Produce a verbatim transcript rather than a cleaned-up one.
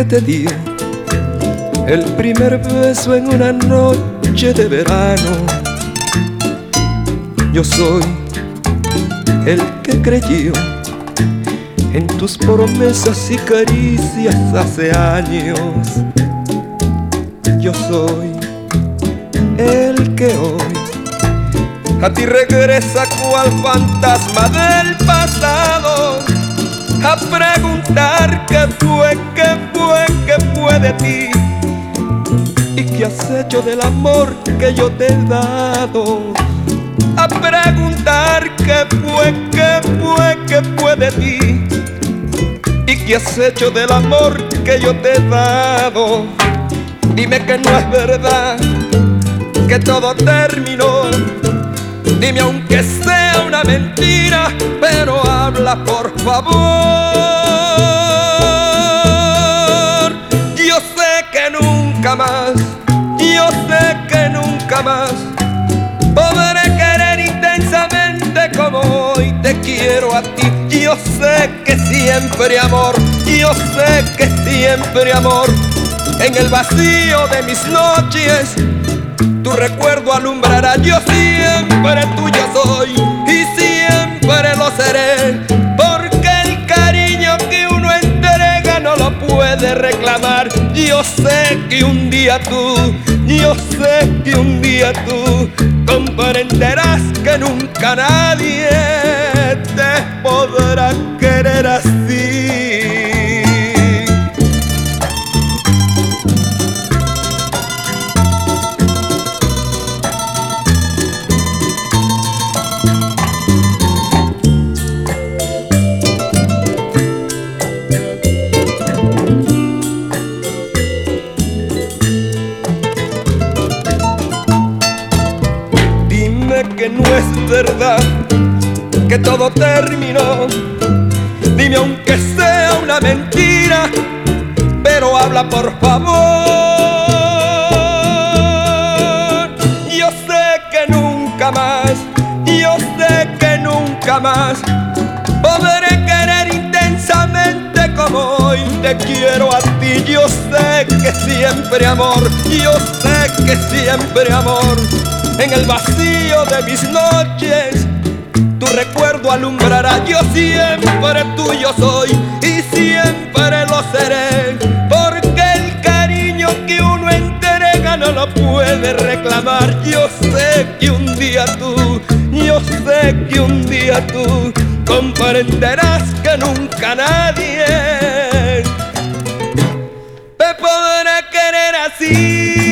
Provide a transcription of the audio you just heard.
te dio el primer beso en una noche de verano. Yo soy el que creyó en tus promesas y caricias hace años. Yo soy el que hoy a ti regresa cual fantasma del pasado, a preguntar qué fue, qué fue, qué fue de ti y qué has hecho del amor que yo te he dado. A preguntar qué fue, qué fue, qué fue de ti y qué has hecho del amor que yo te he dado. Dime que no es verdad, que todo terminó. Dime aunque sea una mentira, pero habla por favor. Yo sé que nunca más, yo sé que nunca más podré querer intensamente como hoy te quiero a ti. Yo sé que siempre amor, yo sé que siempre amor. En el vacío de mis noches tu recuerdo alumbrará. Yo siempre tuyo soy y siempre lo seré, porque el cariño que uno entrega no lo puede reclamar. Yo sé que un día tú, yo sé que un día tú comprenderás que nunca nadie te podrá querer así. Que no es verdad, que todo terminó. Dime aunque sea una mentira, pero habla por favor. Yo sé que nunca más, yo sé que nunca más podré querer intensamente como hoy te quiero a ti. Yo sé que siempre amor, yo sé que siempre amor. En el vacío de mis noches tu recuerdo alumbrará. Yo siempre tuyo soy y siempre lo seré, porque el cariño que uno entrega no lo puede reclamar. Yo sé que un día tú, yo sé que un día tú comprenderás que nunca nadie te podrá querer así.